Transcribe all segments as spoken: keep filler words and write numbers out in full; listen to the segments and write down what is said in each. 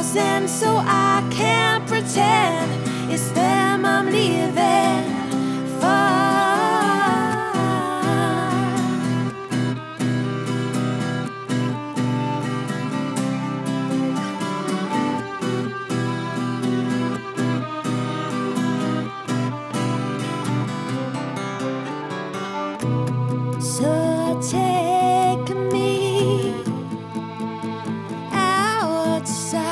thousand, so I can't pretend it's them I'm leaving for. So take me outside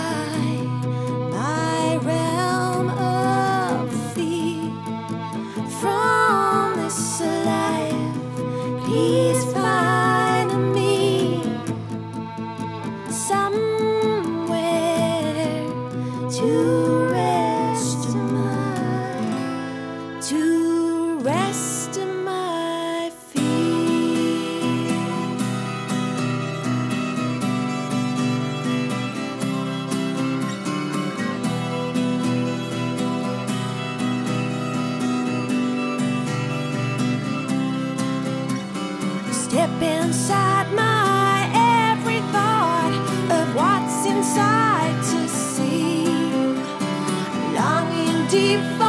my realm of fear from this life. Please find me somewhere to rest my to rest my feet. Step inside my every thought of what's inside to see, longing deep